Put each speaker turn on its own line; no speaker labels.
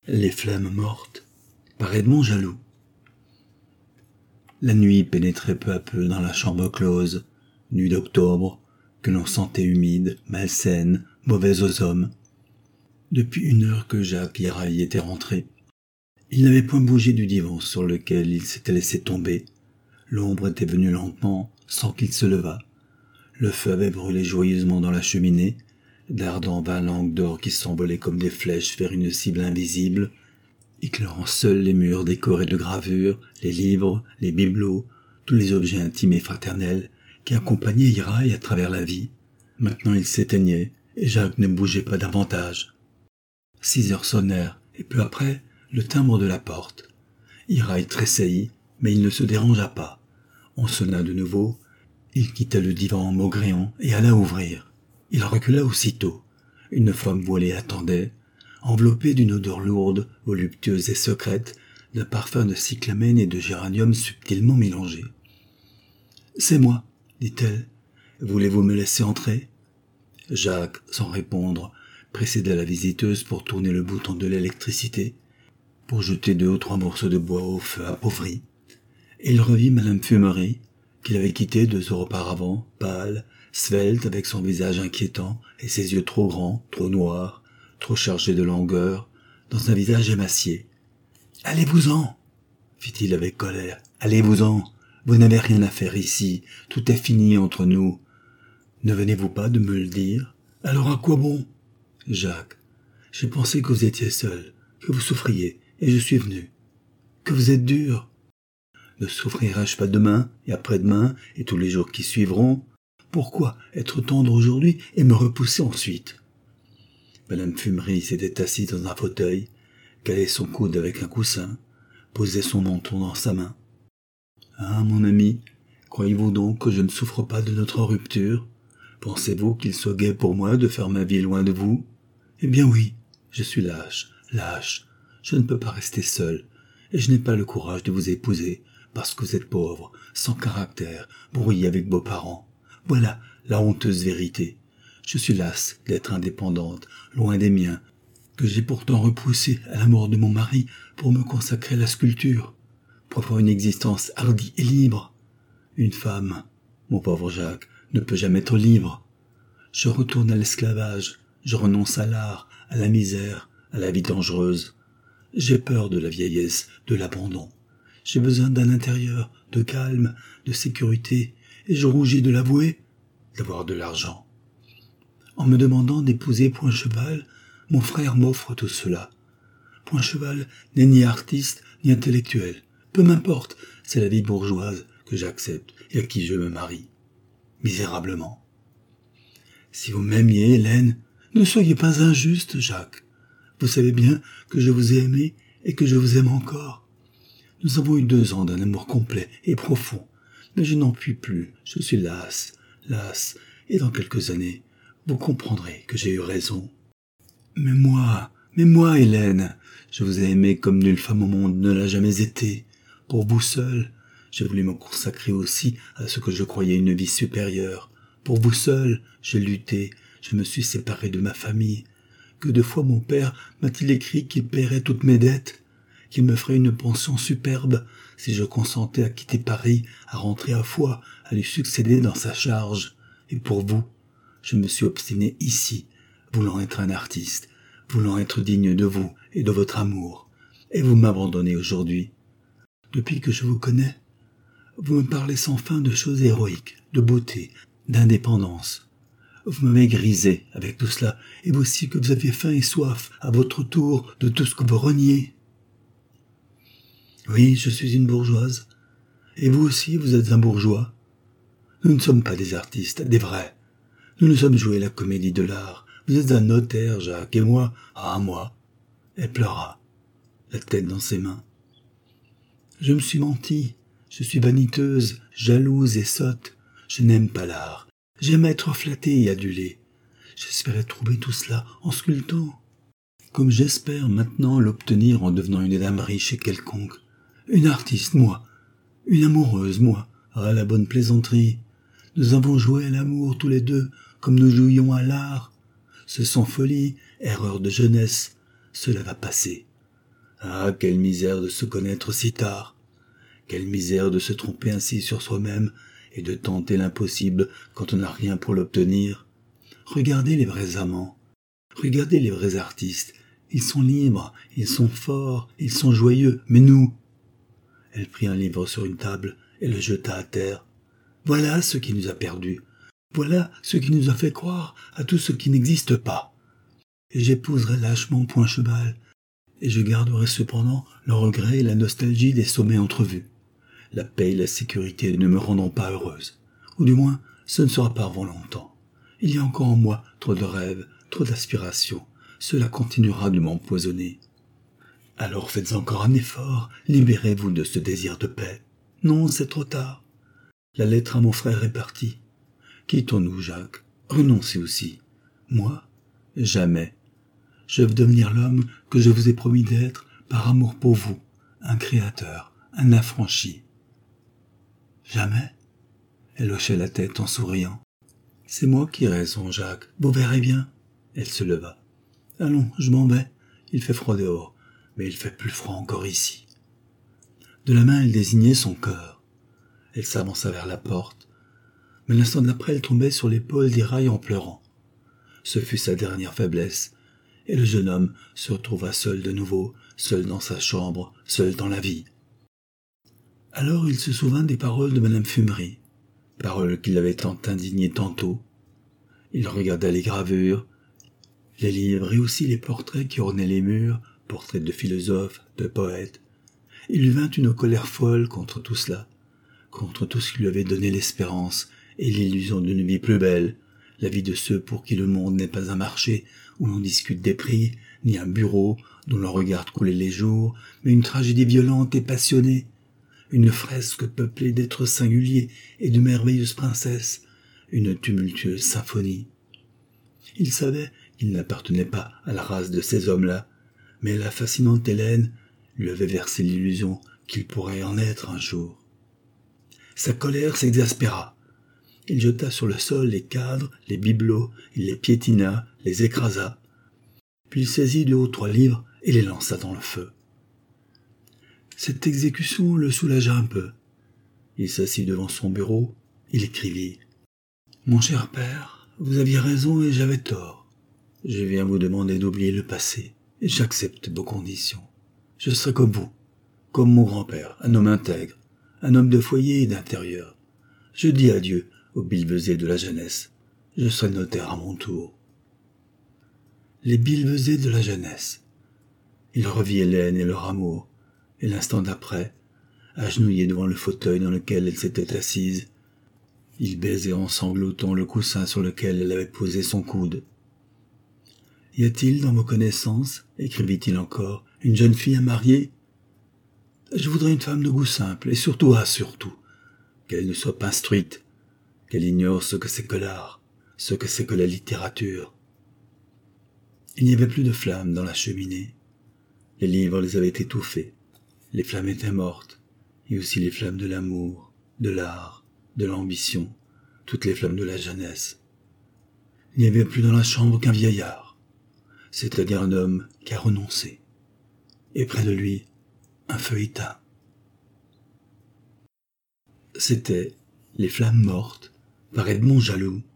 Les flammes mortes par Edmond Jaloux. La nuit pénétrait peu à peu dans la chambre close, nuit d'octobre, que l'on sentait humide, malsaine, mauvaise aux hommes. Depuis 1 heure que Jacques Yraille était rentré, il n'avait point bougé du divan sur lequel il s'était laissé tomber. L'ombre était venue lentement, sans qu'il se levât. Le feu avait brûlé joyeusement dans la cheminée, d'ardents 20 langues d'or qui s'envolaient comme des flèches vers une cible invisible, éclairant seuls les murs décorés de gravures, les livres, les bibelots, tous les objets intimes et fraternels qui accompagnaient Yraille à travers la vie. Maintenant il s'éteignait, et Jacques ne bougeait pas davantage. 6 heures sonnèrent, et peu après, le timbre de la porte. Yraille tressaillit, mais il ne se dérangea pas. On sonna de nouveau, il quitta le divan en maugréant et alla ouvrir. Il recula aussitôt. Une femme voilée attendait, enveloppée d'une odeur lourde, voluptueuse et secrète, d'un parfum de cyclamène et de géranium subtilement mélangé. « C'est moi, dit-elle. Voulez-vous me laisser entrer ?» Jacques, sans répondre, précéda la visiteuse pour tourner le bouton de l'électricité, pour jeter 2 ou 3 morceaux de bois au feu appauvri. Et il revit Madame Fumerie, qu'il avait quittée 2 heures auparavant, pâle, svelte, avec son visage inquiétant et ses yeux trop grands, trop noirs, trop chargés de langueur, dans un visage émacié. « Allez-vous-en » fit-il avec colère. « Allez-vous-en. Vous n'avez rien à faire ici. Tout est fini entre nous. Ne venez-vous pas de me le dire? Alors à quoi bon ?»« Jacques, j'ai pensé que vous étiez seul, que vous souffriez, et je suis venu. Que vous êtes dur. Ne souffrirai-je pas demain, et après-demain, et tous les jours qui suivront? Pourquoi être tendre aujourd'hui et me repousser ensuite ?» Madame Fumerie s'était assise dans un fauteuil, calait son coude avec un coussin, posait son menton dans sa main. « Ah, mon ami, croyez-vous donc que je ne souffre pas de notre rupture? Pensez-vous qu'il soit gai pour moi de faire ma vie loin de vous? Eh bien oui, je suis lâche, je ne peux pas rester seul, et je n'ai pas le courage de vous épouser, parce que vous êtes pauvre, sans caractère, brouillé avec vos parents. Voilà la honteuse vérité. Je suis lasse d'être indépendante, loin des miens, que j'ai pourtant repoussé à la mort de mon mari pour me consacrer à la sculpture, pour avoir une existence hardie et libre. Une femme, mon pauvre Jacques, ne peut jamais être libre. Je retourne à l'esclavage, je renonce à l'art, à la misère, à la vie dangereuse. J'ai peur de la vieillesse, de l'abandon. J'ai besoin d'un intérieur, de calme, de sécurité, et je rougis de l'avouer, d'avoir de l'argent. En me demandant d'épouser Poincheval, mon frère m'offre tout cela. Poincheval n'est ni artiste, ni intellectuel. Peu m'importe, c'est la vie bourgeoise que j'accepte et à qui je me marie. Misérablement. Si vous m'aimiez, Hélène, ne soyez pas injuste, Jacques. Vous savez bien que je vous ai aimé et que je vous aime encore. Nous avons eu 2 ans d'un amour complet et profond, mais je n'en puis plus, je suis lasse, et dans quelques années, vous comprendrez que j'ai eu raison. Mais moi, Hélène, je vous ai aimé comme nulle femme au monde ne l'a jamais été. Pour vous seule, j'ai voulu me consacrer aussi à ce que je croyais une vie supérieure. Pour vous seule, j'ai lutté, je me suis séparé de ma famille. Que de fois mon père m'a-t-il écrit qu'il paierait toutes mes dettes, qu'il me ferait une pension superbe si je consentais à quitter Paris, à rentrer à Foix, à lui succéder dans sa charge. Et pour vous, je me suis obstiné ici, voulant être un artiste, voulant être digne de vous et de votre amour. Et vous m'abandonnez aujourd'hui. Depuis que je vous connais, vous me parlez sans fin de choses héroïques, de beauté, d'indépendance. Vous m'avez grisé avec tout cela, et vous aussi que vous aviez faim et soif, à votre tour, de tout ce que vous reniez. Oui, je suis une bourgeoise, et vous aussi vous êtes un bourgeois. Nous ne sommes pas des artistes, des vrais. Nous nous sommes joués la comédie de l'art. Vous êtes un notaire, Jacques, et moi, moi. Elle pleura, la tête dans ses mains. Je me suis menti, je suis vaniteuse, jalouse et sotte. Je n'aime pas l'art. J'aime être flattée et adulée. J'espérais trouver tout cela en sculptant, comme j'espère maintenant l'obtenir en devenant une dame riche et quelconque. Une artiste, moi. Une amoureuse, moi. Ah, la bonne plaisanterie. Nous avons joué à l'amour tous les deux, comme nous jouions à l'art. Ce sont folies, erreurs de jeunesse. Cela va passer. Ah, quelle misère de se connaître si tard! Quelle misère de se tromper ainsi sur soi-même et de tenter l'impossible quand on n'a rien pour l'obtenir. Regardez les vrais amants, regardez les vrais artistes. Ils sont libres, ils sont forts, ils sont joyeux, mais nous... Elle prit un livre sur une table et le jeta à terre. Voilà ce qui nous a perdus. Voilà ce qui nous a fait croire à tout ce qui n'existe pas. Et j'épouserai lâchement Point Cheval, et je garderai cependant le regret et la nostalgie des sommets entrevus. La paix et la sécurité ne me rendront pas heureuse. Ou du moins, ce ne sera pas avant longtemps. Il y a encore en moi trop de rêves, trop d'aspirations. Cela continuera de m'empoisonner. Alors faites encore un effort, libérez-vous de ce désir de paix. Non, c'est trop tard. La lettre à mon frère est partie. Quittons-nous, Jacques. Renoncez aussi. Moi, jamais. Je veux devenir l'homme que je vous ai promis d'être par amour pour vous, un créateur, un affranchi. Jamais? Elle hochait la tête en souriant. C'est moi qui ai raison, Jacques. Vous verrez bien. Elle se leva. Allons, je m'en vais. Il fait froid dehors, mais il fait plus froid encore ici. De la main, elle désignait son cœur. Elle s'avança vers la porte, mais l'instant d'après, elle tombait sur l'épaule d'Iraï en pleurant. Ce fut sa dernière faiblesse, et le jeune homme se retrouva seul de nouveau, seul dans sa chambre, seul dans la vie. Alors il se souvint des paroles de Madame Fumerie, paroles qui l'avaient tant indigné tantôt. Il regarda les gravures, les livres et aussi les portraits qui ornaient les murs, portraits de philosophes, de poètes. Il lui vint une colère folle contre tout cela, contre tout ce qui lui avait donné l'espérance et l'illusion d'une vie plus belle, la vie de ceux pour qui le monde n'est pas un marché où l'on discute des prix, ni un bureau dont l'on regarde couler les jours, mais une tragédie violente et passionnée, une fresque peuplée d'êtres singuliers et de merveilleuses princesses, une tumultueuse symphonie. Il savait qu'il n'appartenait pas à la race de ces hommes-là, mais la fascinante Hélène lui avait versé l'illusion qu'il pourrait en être un jour. Sa colère s'exaspéra. Il jeta sur le sol les cadres, les bibelots, il les piétina, les écrasa. Puis il saisit 2 ou 3 livres et les lança dans le feu. Cette exécution le soulagea un peu. Il s'assit devant son bureau, il écrivit. « Mon cher père, vous aviez raison et j'avais tort. Je viens vous demander d'oublier le passé et j'accepte vos conditions. Je serai comme vous, comme mon grand-père, un homme intègre, un homme de foyer et d'intérieur. Je dis adieu aux billevesées de la jeunesse. Je serai notaire à mon tour. » Les billevesées de la jeunesse. Il revit Hélène et leur amour, et l'instant d'après, agenouillé devant le fauteuil dans lequel elle s'était assise, il baisait en sanglotant le coussin sur lequel elle avait posé son coude. « Y a-t-il dans vos connaissances, écrivit-il encore, une jeune fille à marier? Je voudrais une femme de goût simple, et surtout, qu'elle ne soit pas instruite, qu'elle ignore ce que c'est que l'art, ce que c'est que la littérature. » Il n'y avait plus de flammes dans la cheminée. Les livres les avaient étouffées. Les flammes étaient mortes, et aussi les flammes de l'amour, de l'art, de l'ambition, toutes les flammes de la jeunesse. Il n'y avait plus dans la chambre qu'un vieillard, c'est-à-dire un homme qui a renoncé, et près de lui, un feu éteint. C'était Les Flammes mortes par Edmond Jaloux.